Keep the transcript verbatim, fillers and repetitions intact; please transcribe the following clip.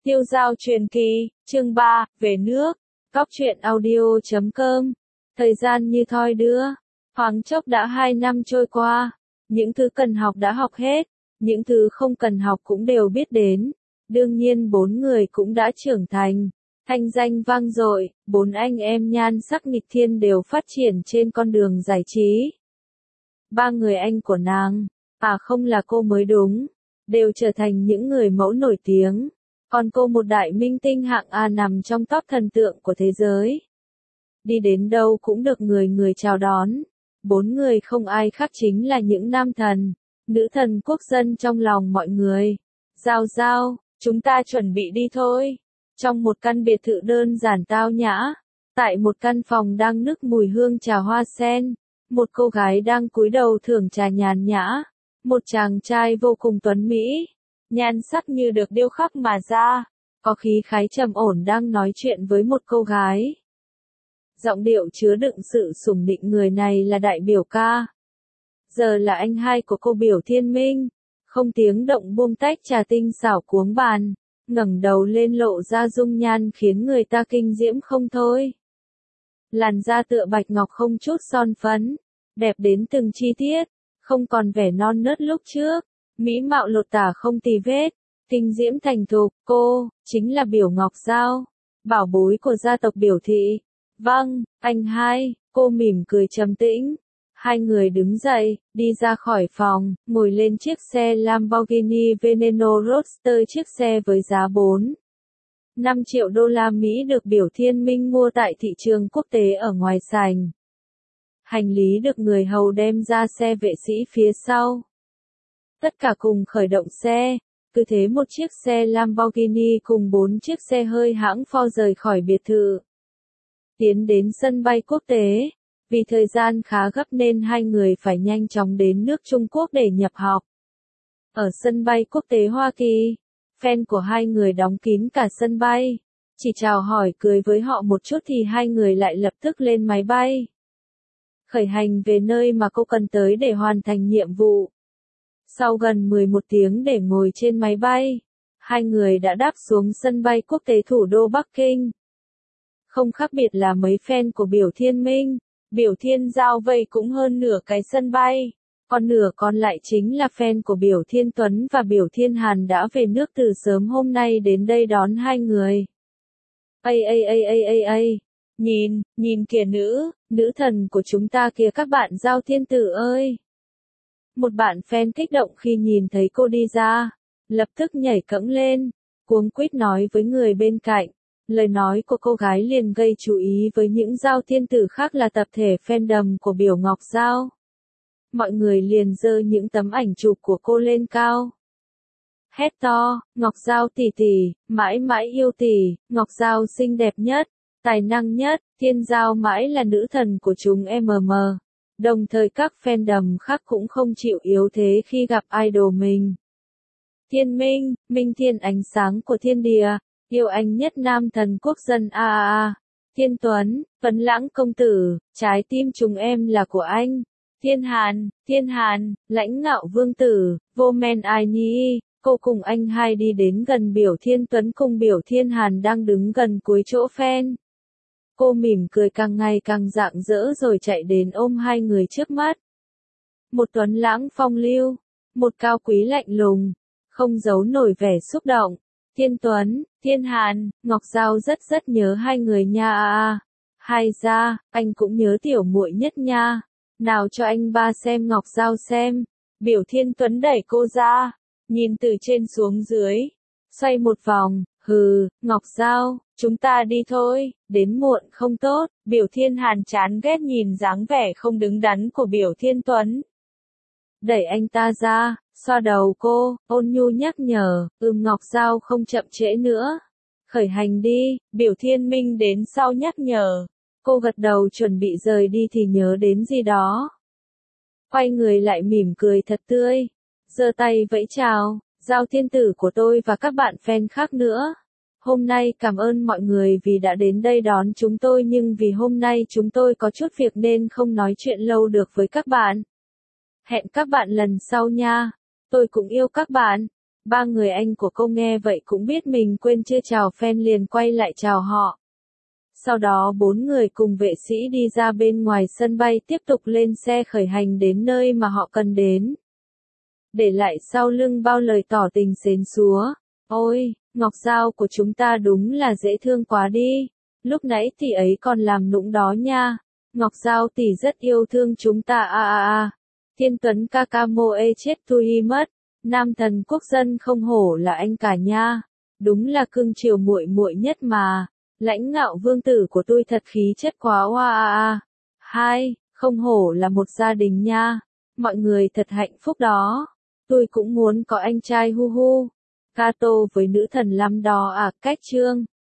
Tiêu Dao truyền kỳ, chương ba, về nước, góc truyện audio chấm com. Thời gian như thoi đưa, thoáng chốc đã hai năm trôi qua, những thứ cần học đã học hết, những thứ không cần học cũng đều biết đến. Đương nhiên bốn người cũng đã trưởng thành, thanh danh vang dội, bốn anh em nhan sắc nghịch thiên đều phát triển trên con đường giải trí. Ba người anh của nàng, à không là cô mới đúng, đều trở thành những người mẫu nổi tiếng. Còn cô một đại minh tinh hạng A nằm trong top thần tượng của thế giới. Đi đến đâu cũng được người người chào đón. Bốn người không ai khác chính là những nam thần, nữ thần quốc dân trong lòng mọi người. Giao giao, chúng ta chuẩn bị đi thôi. Trong một căn biệt thự đơn giản tao nhã, tại một căn phòng đang nức mùi hương trà hoa sen, một cô gái đang cúi đầu thưởng trà nhàn nhã, một chàng trai vô cùng tuấn mỹ, nhan sắc như được điêu khắc mà ra, có khí khái trầm ổn đang nói chuyện với một cô gái. Giọng điệu chứa đựng sự sủng nịnh, người này là đại biểu ca. Giờ là anh hai của cô Biểu Thiên Minh, không tiếng động buông tách trà tinh xảo cuống bàn, ngẩng đầu lên lộ ra dung nhan khiến người ta kinh diễm không thôi. Làn da tựa bạch ngọc không chút son phấn, đẹp đến từng chi tiết, không còn vẻ non nớt lúc trước. Mỹ mạo lột tả không tì vết, kinh diễm thành thục, cô, chính là Biểu Ngọc Giao, bảo bối của gia tộc Biểu Thị. Vâng, anh hai, cô mỉm cười trầm tĩnh. Hai người đứng dậy, đi ra khỏi phòng, ngồi lên chiếc xe Lamborghini Veneno Roadster, chiếc xe với giá bốn, năm triệu đô la Mỹ được Biểu Thiên Minh mua tại thị trường quốc tế ở ngoài sảnh. Hành lý được người hầu đem ra xe vệ sĩ phía sau. Tất cả cùng khởi động xe, cứ thế một chiếc xe Lamborghini cùng bốn chiếc xe hơi hãng Ford rời khỏi biệt thự. Tiến đến sân bay quốc tế, vì thời gian khá gấp nên hai người phải nhanh chóng đến nước Trung Quốc để nhập học. Ở sân bay quốc tế Hoa Kỳ, fan của hai người đóng kín cả sân bay, chỉ chào hỏi cười với họ một chút thì hai người lại lập tức lên máy bay. Khởi hành về nơi mà cô cần tới để hoàn thành nhiệm vụ. Sau gần mười một tiếng để ngồi trên máy bay, hai người đã đáp xuống sân bay quốc tế thủ đô Bắc Kinh. Không khác biệt là mấy fan của Biểu Thiên Minh, Biểu Thiên Giao vây cũng hơn nửa cái sân bay, còn nửa còn lại chính là fan của Biểu Thiên Tuấn và Biểu Thiên Hàn đã về nước từ sớm hôm nay đến đây đón hai người. Ây ây ây ây ây ây, nhìn, nhìn kìa nữ, nữ thần của chúng ta kìa các bạn Giao Thiên Tử ơi. Một bạn fan kích động khi nhìn thấy cô đi ra, lập tức nhảy cẫng lên, cuống quýt nói với người bên cạnh. Lời nói của cô gái liền gây chú ý với những Giao Thiên Tử khác là tập thể fandom của Biểu Ngọc Giao. Mọi người liền giơ những tấm ảnh chụp của cô lên cao. Hét to, Ngọc Giao tỷ tỷ, mãi mãi yêu tỷ, Ngọc Giao xinh đẹp nhất, tài năng nhất, Thiên Giao mãi là nữ thần của chúng em. Đồng thời các fandom khác cũng không chịu yếu thế khi gặp idol mình. Thiên Minh, Minh Thiên ánh sáng của thiên địa, yêu anh nhất nam thần quốc dân a a a. Thiên Tuấn, Tuấn Lãng công tử, trái tim chúng em là của anh. Thiên Hàn, Thiên Hàn, lãnh ngạo vương tử, vô men ai nhi. Cô cùng anh hai đi đến gần Biểu Thiên Tuấn cùng Biểu Thiên Hàn đang đứng gần cuối chỗ fan. Cô mỉm cười càng ngày càng rạng rỡ rồi chạy đến ôm hai người trước mắt. Một Tuấn Lãng phong lưu, một cao quý lạnh lùng, không giấu nổi vẻ xúc động. Thiên Tuấn, Thiên Hàn, Ngọc Giao rất rất nhớ hai người nha a a. Hai ra, anh cũng nhớ tiểu muội nhất nha. Nào cho anh ba xem Ngọc Giao xem. Biểu Thiên Tuấn đẩy cô ra, nhìn từ trên xuống dưới, xoay một vòng, hừ, Ngọc Giao, chúng ta đi thôi, đến muộn không tốt. Biểu Thiên Hàn chán ghét nhìn dáng vẻ không đứng đắn của Biểu Thiên Tuấn. Đẩy anh ta ra, xoa đầu cô, ôn nhu nhắc nhở, ừm Ngọc Giao không chậm trễ nữa. Khởi hành đi, Biểu Thiên Minh đến sau nhắc nhở. Cô gật đầu chuẩn bị rời đi thì nhớ đến gì đó. Quay người lại mỉm cười thật tươi, giơ tay vẫy chào, Giao Thiên Tử của tôi và các bạn fan khác nữa. Hôm nay cảm ơn mọi người vì đã đến đây đón chúng tôi, nhưng vì hôm nay chúng tôi có chút việc nên không nói chuyện lâu được với các bạn. Hẹn các bạn lần sau nha. Tôi cũng yêu các bạn. Ba người anh của cô nghe vậy cũng biết mình quên chưa chào fan liền quay lại chào họ. Sau đó bốn người cùng vệ sĩ đi ra bên ngoài sân bay tiếp tục lên xe khởi hành đến nơi mà họ cần đến. Để lại sau lưng bao lời tỏ tình xến xúa. Ôi, Ngọc Giao của chúng ta đúng là dễ thương quá đi. Lúc nãy tỷ ấy còn làm nũng đó nha. Ngọc Giao tỷ rất yêu thương chúng ta a a a. Thiên Tuấn ca ca mô ê chết tui mất. Nam thần quốc dân không hổ là anh cả nha. Đúng là cưng chiều muội muội nhất mà. Lãnh ngạo vương tử của tôi thật khí chất quá oa a a. Hai, không hổ là một gia đình nha. Mọi người thật hạnh phúc đó. Tôi cũng muốn có anh trai hu hu. Cato với nữ thần lắm đó à, cách trương.